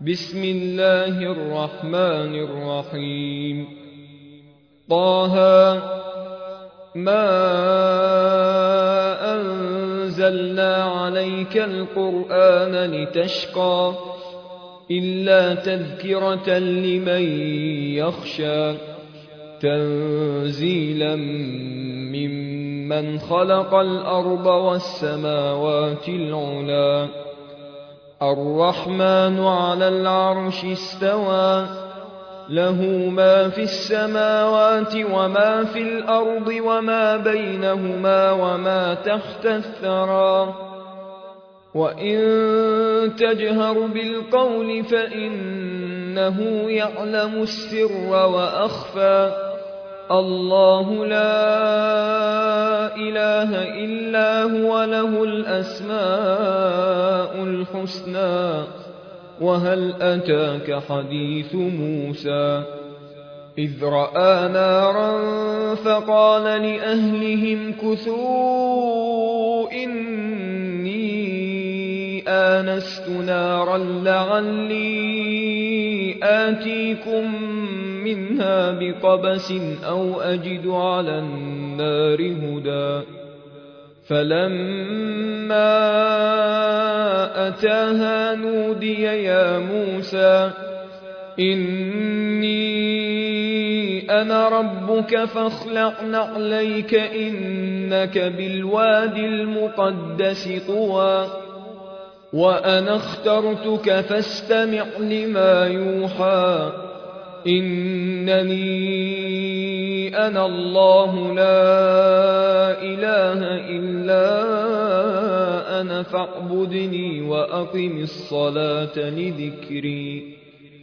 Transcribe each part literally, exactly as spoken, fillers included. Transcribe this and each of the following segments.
بسم الله الرحمن الرحيم. طه ما أنزلنا عليك القرآن لتشقى إلا تذكرة لمن يخشى تنزيلا ممن خلق الأرض والسماوات العلى الرحمن على العرش استوى له ما في السماوات وما في الأرض وما بينهما وما تحت الثرى وإن تجهر بالقول فإنه يعلم السر وأخفى الله لا إله إلا هو له الأسماء الحسنى وهل أتاك حديث موسى إذ رأى نارا فقال لأهلهم كثوا إني آنست نارا لعلي آتيكم منها بقبس أو أجد على النار هدى فلما أتاها نودي يا موسى إني أنا ربك فاخلع نعليك إنك بالواد المقدس طوى وأنا اخترتك فاستمع لما يوحى إنني أنا الله لا إله إلا أنا فاعبدني وأقم الصلاة لذكري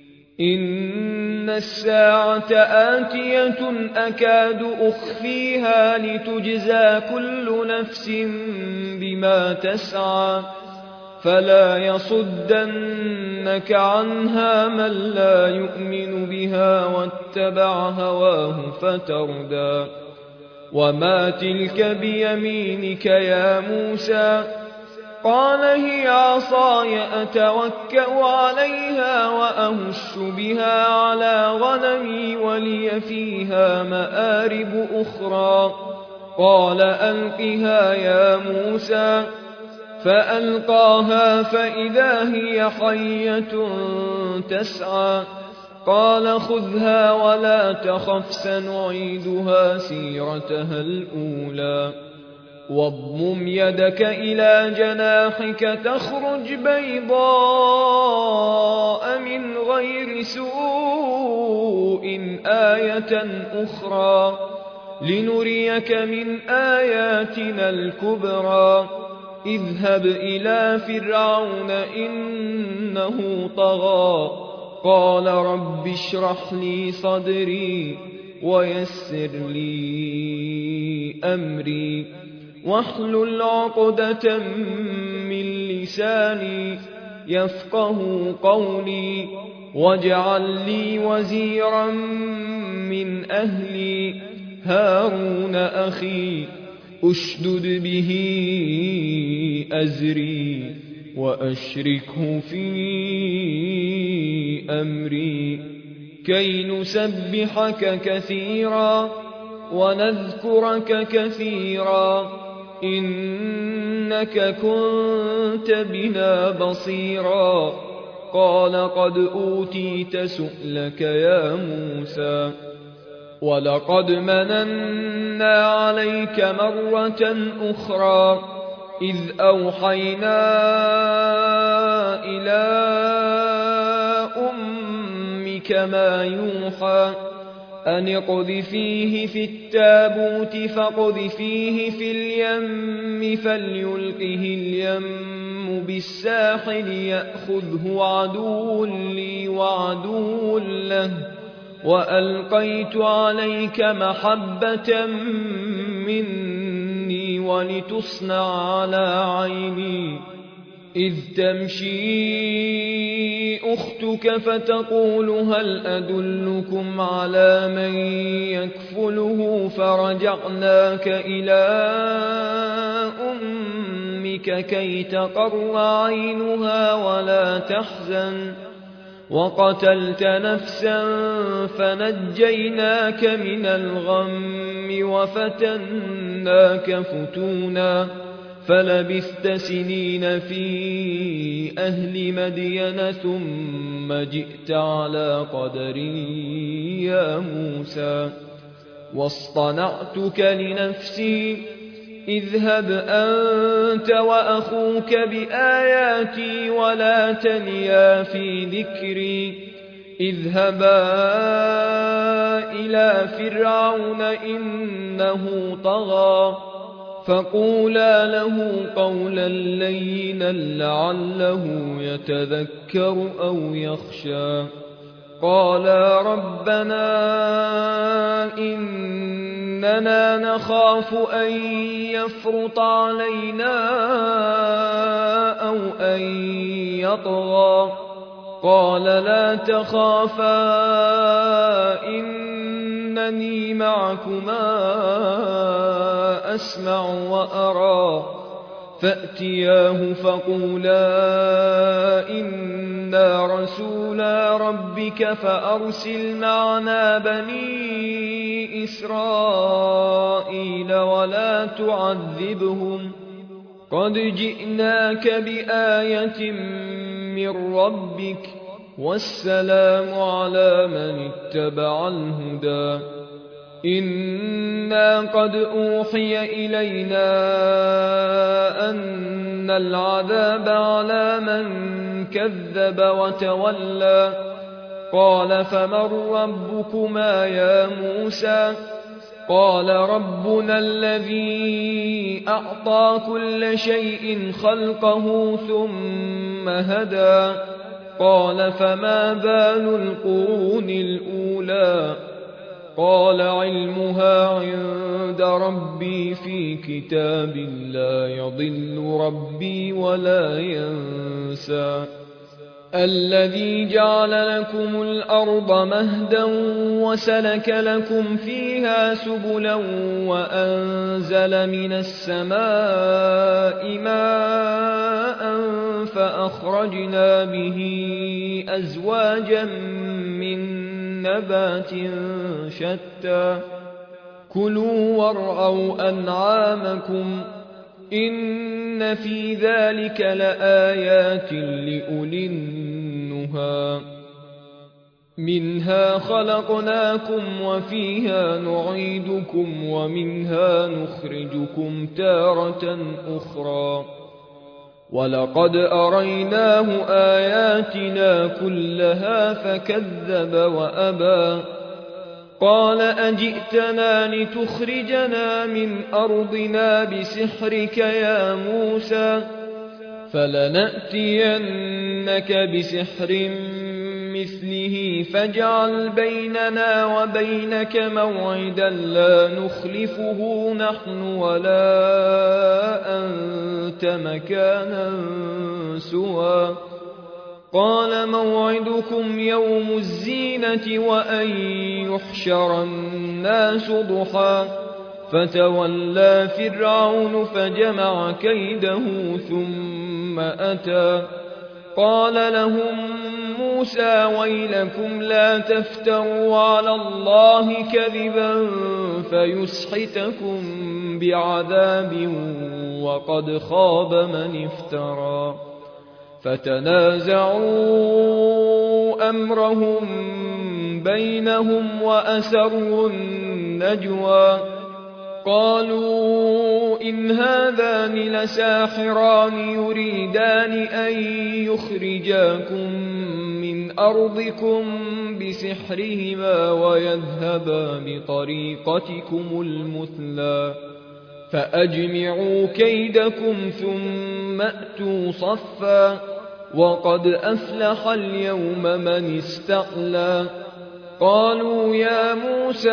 إن الساعة آتية أكاد أخفيها لتجزى كل نفس بما تسعى فلا يصدنك عنها من لا يؤمن بها واتبع هواه فتردى وما تلك بيمينك يا موسى قال هي عصاي أتوكأ عليها وأهش بها على غنمي ولي فيها مآرب أخرى قال ألقها يا موسى فألقاها فإذا هي حية تسعى قال خذها ولا تخف سنعيدها سيرتها الأولى واضمم يدك إلى جناحك تخرج بيضاء من غير سوء آية أخرى لنريك من آياتنا الكبرى اذهب إلى فرعون إنه طغى قال رب اشرح لي صدري ويسر لي أمري واحلل عقدة من لساني يفقه قولي واجعل لي وزيرا من أهلي هارون أخي أشدد به أزري وأشركه في أمري كي نسبحك كثيرا ونذكرك كثيرا إنك كنت بنا بصيرا قال قد أوتيت سؤلك يا موسى ولقد مننا عليك مرة أخرى إذ أوحينا إلى أمك ما يوحى أن اقذفيه في التابوت فاقذفيه في اليم فليلقه اليم بالساحل يأخذه عدو لي وعدو له وألقيت عليك محبة مني ولتصنع على عيني إذ تمشي أختك فتقول هل أدلكم على من يكفله فرجعناك إلى أمك كي تقر عينها ولا تحزن وقتلت نفسا فنجيناك من الغم وفتناك فتونا فلبثت سنين في أهل مدين ثم جئت على قدر يا موسى واصطنعتك لنفسي اذهب أنت وأخوك بآياتي ولا تنيا في ذكري اذهبا إلى فرعون إنه طغى فقولا له قولا لينا لعله يتذكر أو يخشى قالا ربنا إننا نخاف أن يفرط علينا أو أن يطغى قال لا تخافا إنني معكما أسمع وأرى فأتياه فقولا إنا رسولا ربك فأرسل معنا بني إسرائيل ولا تعذبهم قد جئناك بآية من ربك والسلام على من اتبع الهدى إنا قد أوحي إلينا أن العذاب على من كذب وتولى قال فمن ربكما يا موسى قال ربنا الذي أعطى كل شيء خلقه ثم هدى قال فما بال القرون الأولى قال علمها عند ربي في كتاب لا يضل ربي ولا ينسى الذي جعل لكم الأرض مهدا وسلك لكم فيها سبلا وأنزل من السماء ماء فأخرجنا به أزواجا من نبات شتى كلوا وارعوا أنعامكم إن في ذلك لآيات لأولي النهى منها خلقناكم وفيها نعيدكم ومنها نخرجكم تارة أخرى ولقد أريناه آياتنا كلها فكذب وأبى قال أجئتنا لتخرجنا من أرضنا بسحرك يا موسى فلنأتينك بسحر مثله فاجعل بيننا وبينك موعدا لا نخلفه نحن ولا أنت مكانا سوى قال موعدكم يوم الزينة وأن يحشر الناس ضحى فتولى فرعون فجمع كيده ثم أتى قال لهم موسى ويلكم لا تفتروا على الله كذبا فيسحتكم بعذاب وقد خاب من افترى فتنازعوا أمرهم بينهم وأسروا النجوى قالوا إن هذان لساحران يريدان أن يخرجاكم من أرضكم بسحرهما ويذهبا بطريقتكم المثلى فأجمعوا كيدكم ثم أتوا صفا وقد أفلح اليوم من استعلى قالوا يا موسى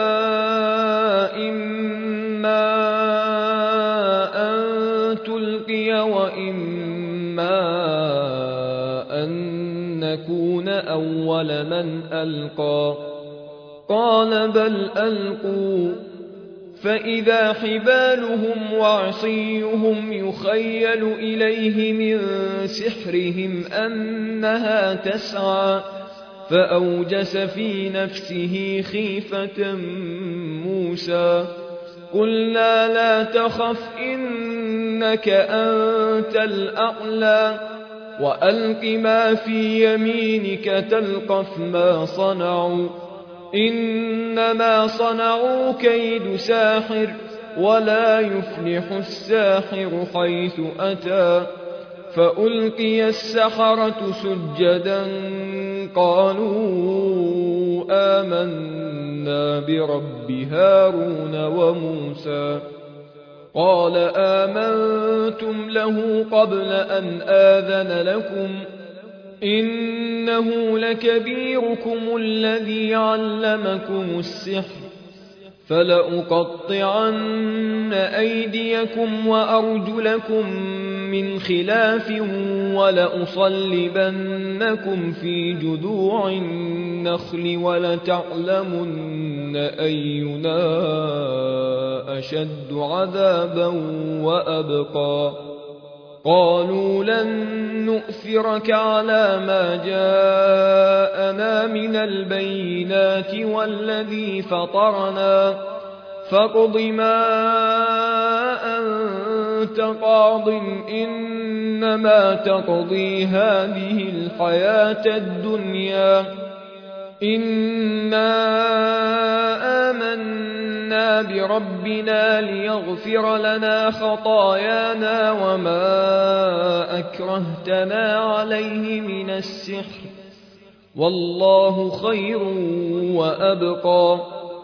إما أن تلقي وإما أن نكون أول من ألقى قال بل ألقوا فإذا حبالهم وعصيهم يخيل إليه من سحرهم أنها تسعى فأوجس في نفسه خيفة موسى قلنا لا تخف إنك أنت الأعلى وألق ما في يمينك تلقف ما صنعوا إنما صنعوا كيد ساحر ولا يفلح الساحر حيث أتى فألقي السحرة سجدا قالوا آمنا برب هارون وموسى قال آمنتم له قبل أن آذن لكم إنه لكبيركم الذي علمكم السحر فلأقطعن أيديكم وأرجلكم من خلاف ولأصلبنكم في جذوع النخل ولتعلمن أينا أشد عذابا وأبقى قالوا لن نؤثرك على ما جاءنا من البينات والذي فطرنا فاقض ما أنت قاض إنما تقضي هذه الحياة الدنيا إنا آمنا بربنا ليغفر لنا خطايانا وما أكرهتنا عليه من السحر والله خير وأبقى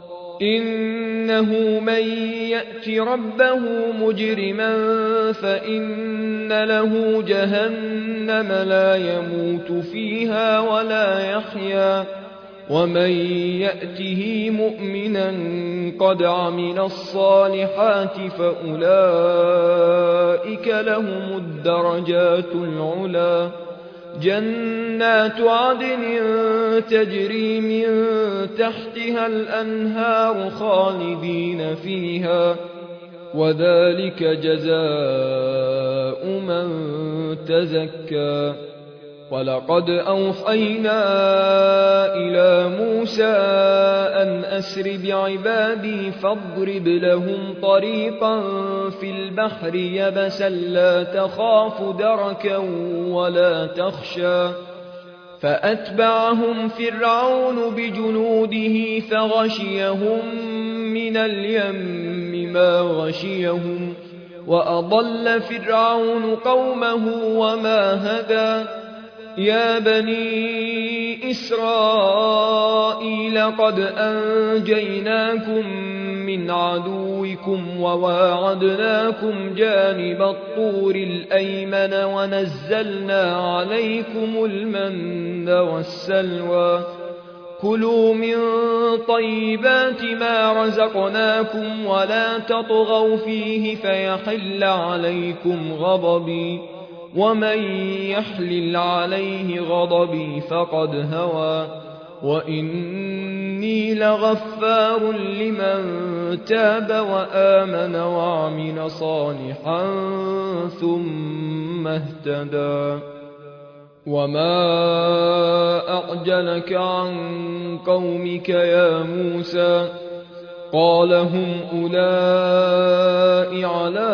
إنه من يأت ربه مجرما فإن له جهنم لا يموت فيها ولا يحيا ومن يأته مؤمنا قد عمل الصالحات فأولئك لهم الدرجات العلى جنات عدن تجري من تحتها الأنهار خالدين فيها وذلك جزاء من تزكى ولقد أوحينا إلى موسى أن أسر بعبادي فاضرب لهم طريقا في البحر يبسا لا تخاف دركا ولا تخشى فأتبعهم فرعون بجنوده فغشيهم من اليم ما غشيهم وأضل فرعون قومه وما هدى يا بني إسرائيل قد أنجيناكم من عدوكم وواعدناكم جانب الطور الأيمن ونزلنا عليكم المن والسلوى كلوا من طيبات ما رزقناكم ولا تطغوا فيه فيحل عليكم غضبي ومن يحلل عليه غضبي فقد هوى وإني لغفار لمن تاب وآمن وعمل صالحا ثم اهتدى وما أعجلك عن قومك يا موسى قال هم أولئك على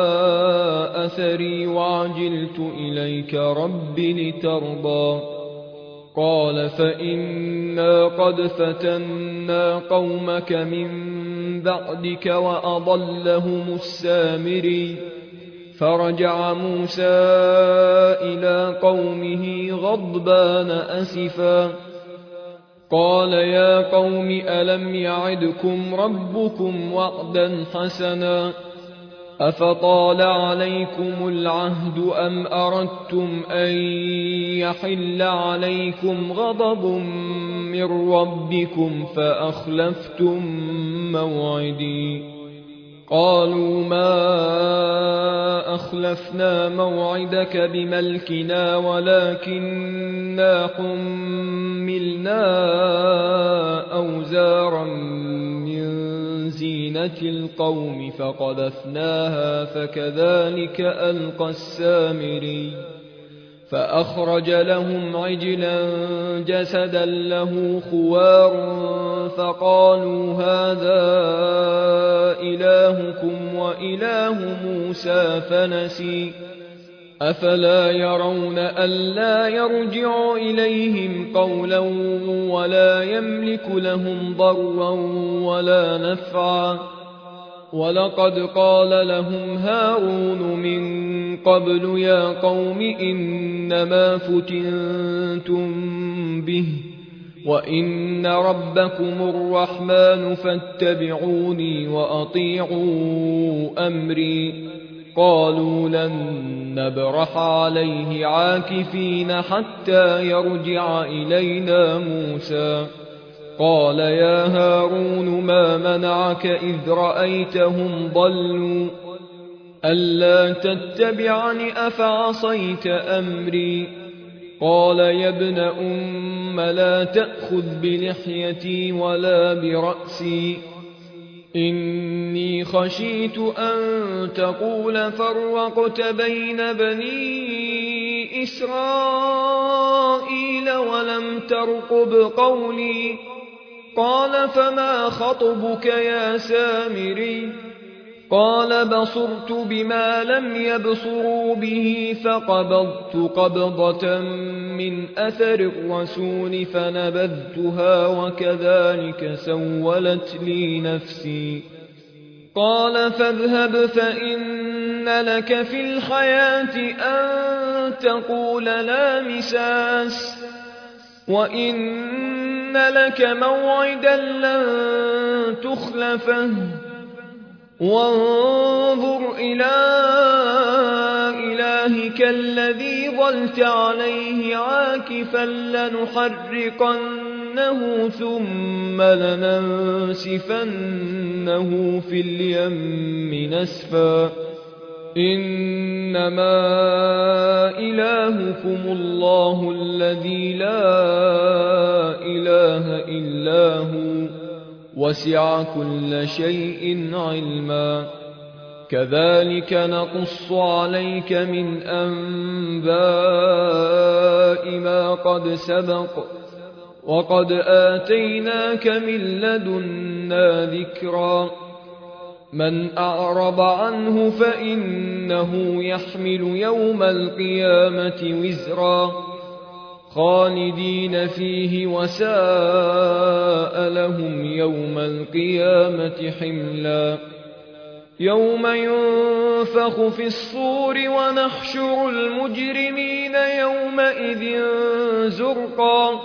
أثري وعجلت إليك رب لترضى قال فإنا قد فتنا قومك من بعدك وأضلهم السامري فرجع موسى إلى قومه غضبان أسفا قال يا قوم ألم يعدكم ربكم وعدا حسنا أفطال عليكم العهد أم أردتم أن يحل عليكم غضب من ربكم فأخلفتم موعدي قالوا ما أخلفنا موعدك بملكنا ولكننا حملنا أوزارا من زينة زينة القوم فقذفناها فكذلك ألقى السامري فأخرج لهم عجلا جسدا له خوار فقالوا هذا إلهكم وإله موسى فنسي أفلا يرون ألا يرجع إليهم قولا ولا يملك لهم ضرا ولا نفعا ولقد قال لهم هارون من قبل يا قوم إنما فتنتم به وإن ربكم الرحمن فاتبعوني وأطيعوا أمري قالوا لن نبرح عليه عاكفين حتى يرجع إلينا موسى قال يا هارون ما منعك إذ رأيتهم ضلوا ألا تتبعني أفعصيت أمري قال يا ابن أم لا تأخذ بلحيتي ولا برأسي إني خشيت أن تقول فرقت بين بني إسرائيل ولم ترقب قولي قال فما خطبك يا سامري قال بصرت بما لم يبصروا به فقبضت قبضة من أثر الرسول فنبذتها وكذلك سولت لي نفسي قال فاذهب فإن لك في الحياة أن تقول لا مساس وإن لك موعدا لن تخلفه وانظر إلى إلهك الذي ظلت عليه عاكفا لنحرقنه ثم لننسفنه في اليم نسفا إنما إلهكم الله الذي لا إله إلا هو وسع كل شيء علما كذلك نقص عليك من أنباء ما قد سبق وقد آتيناك من لدنا ذكرا من أعرض عنه فإنه يحمل يوم القيامة وزرا خالدين فيه وساء لهم يوم القيامة حملا يوم ينفخ في الصور ونحشر المجرمين يومئذ زرقا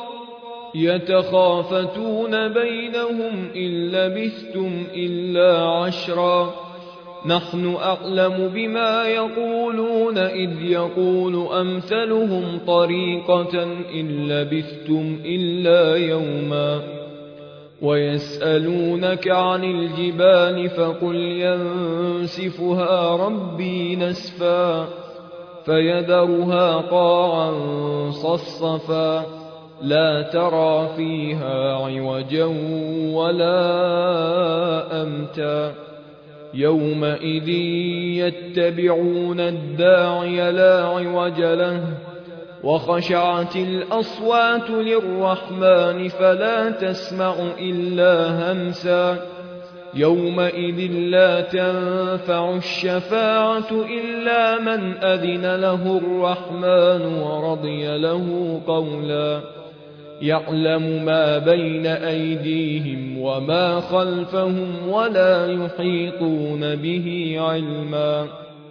يتخافتون بينهم إن لبثتم إلا عشرا نحن أعلم بما يقولون إذ يقول أمثلهم طريقة إن لبثتم إلا يوما ويسألونك عن الجبال فقل ينسفها ربي نسفا فيذرها قاعا صفصفا لا ترى فيها عوجا ولا أمتا يومئذ يتبعون الداعي لا عوج له وخشعت الأصوات للرحمن فلا تسمع إلا همسا يومئذ لا تنفع الشفاعة إلا من أذن له الرحمن ورضي له قولا يعلم ما بين أيديهم وما خلفهم ولا يحيطون به علما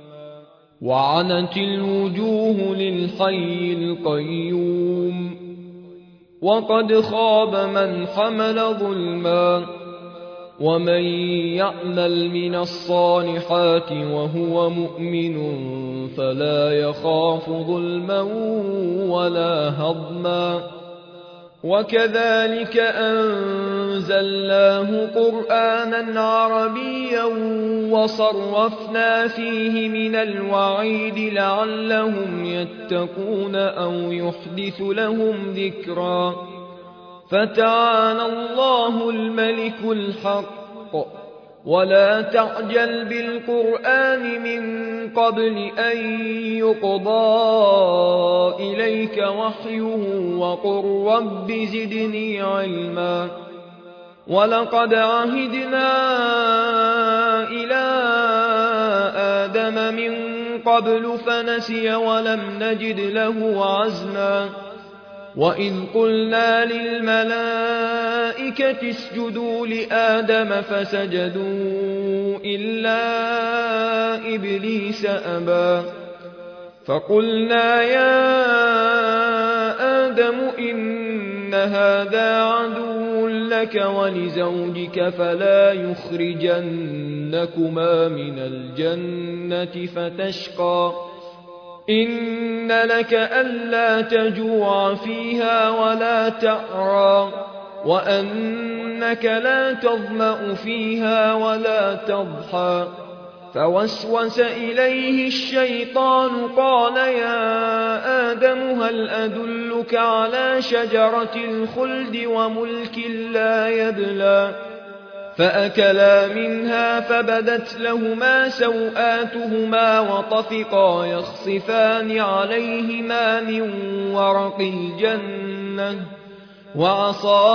وعنت الوجوه للحي القيوم وقد خاب من حمل ظلما ومن يعمل من الصالحات وهو مؤمن فلا يخاف ظلما ولا هضما وكذلك أنزلناه قرآنا عربيا وصرفنا فيه من الوعيد لعلهم يتقون أو يحدث لهم ذكرا فتعالى الله الملك الحق ولا تعجل بالقرآن من قبل أن يقضى إليك وحيه وقل رب زدني علما ولقد عهدنا إلى آدم من قبل فنسي ولم نجد له عزما وإذ قلنا للملائكة اسجدوا لآدم فسجدوا إلا إبليس أبى فقلنا يا آدم إن هذا عدو لك ولزوجك فلا يخرجنكما من الجنة فتشقى إن لك ألا تجوع فيها ولا تعرى وأنك لا تظمأ فيها ولا تضحى فوسوس إليه الشيطان قال يا آدم هل أدلك على شجرة الخلد وملك لا يبلى فأكلا منها فبدت لهما سوآتهما وطفقا يخصفان عليهما من ورق الجنة وعصى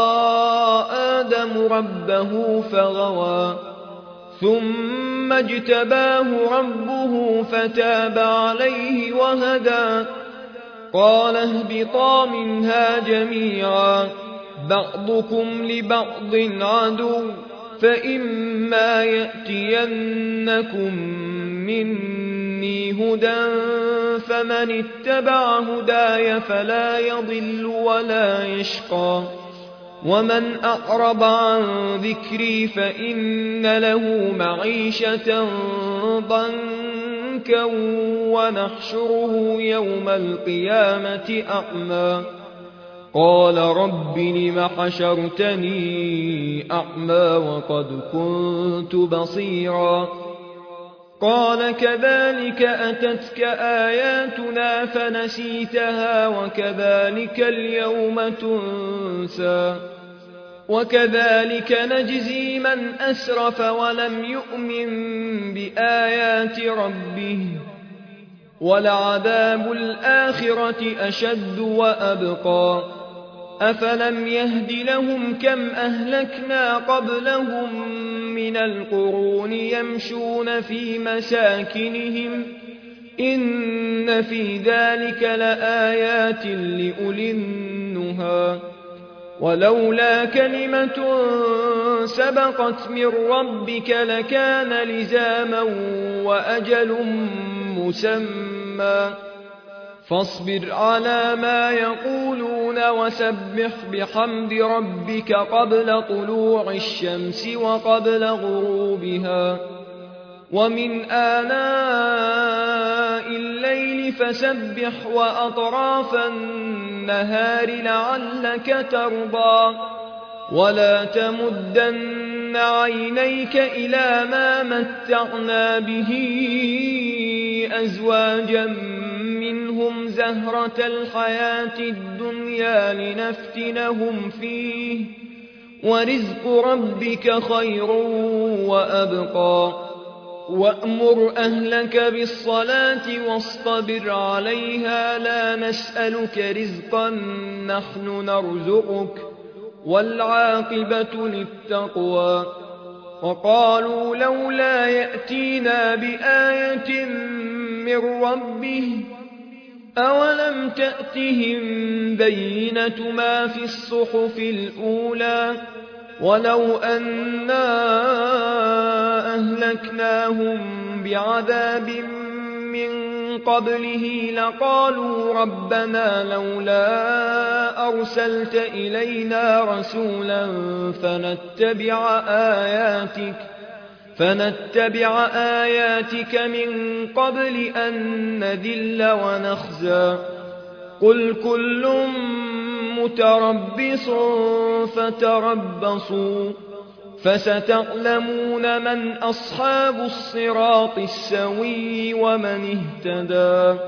آدم ربه فغوى ثم اجتباه ربه فتاب عليه وهدى قال اهبطا منها جميعا بعضكم لبعض عدو فإما يأتينكم مني هدى فمن اتبع هداي فلا يضل ولا يشقى ومن أعرض عن ذكري فإن له معيشة ضنكا ونحشره يوم القيامة أعمى قال رب لم حشرتني أعمى وقد كنت بصيرا قال كذلك أتتك آياتنا فنسيتها وكذلك اليوم تنسى وكذلك نجزي من أسرف ولم يؤمن بآيات ربه ولعذاب الآخرة أشد وأبقى أفلم يهد لهم كم أهلكنا قبلهم من القرون يمشون في مساكنهم إن في ذلك لآيات لأولي النهى ولولا كلمة سبقت من ربك لكان لزاما وأجل مسمى فاصبر على ما يقولون وسبح بحمد ربك قبل طلوع الشمس وقبل غروبها ومن آناء الليل فسبح وأطراف النهار لعلك ترضى ولا تمدن عينيك إلى ما متعنا به أزواجا منهم زهرة الحياة الدنيا لنفتنهم فيه ورزق ربك خير وأبقى وأمر أهلك بالصلاة واصطبر عليها لا نسألك رزقا نحن نرزقك والعاقبة للتقوى وقالوا لولا يأتينا بآية من ربه أولم تأتهم بينة ما في الصحف الأولى ولو أنا أهلكناهم بعذاب من قبله لقالوا ربنا لولا أرسلت إلينا رسولا فنتبع آياتك فنتبع آياتك من قبل أن نذل ونخزى قل كل متربص فتربصوا فستعلمون من أصحاب الصراط السوي ومن اهتدى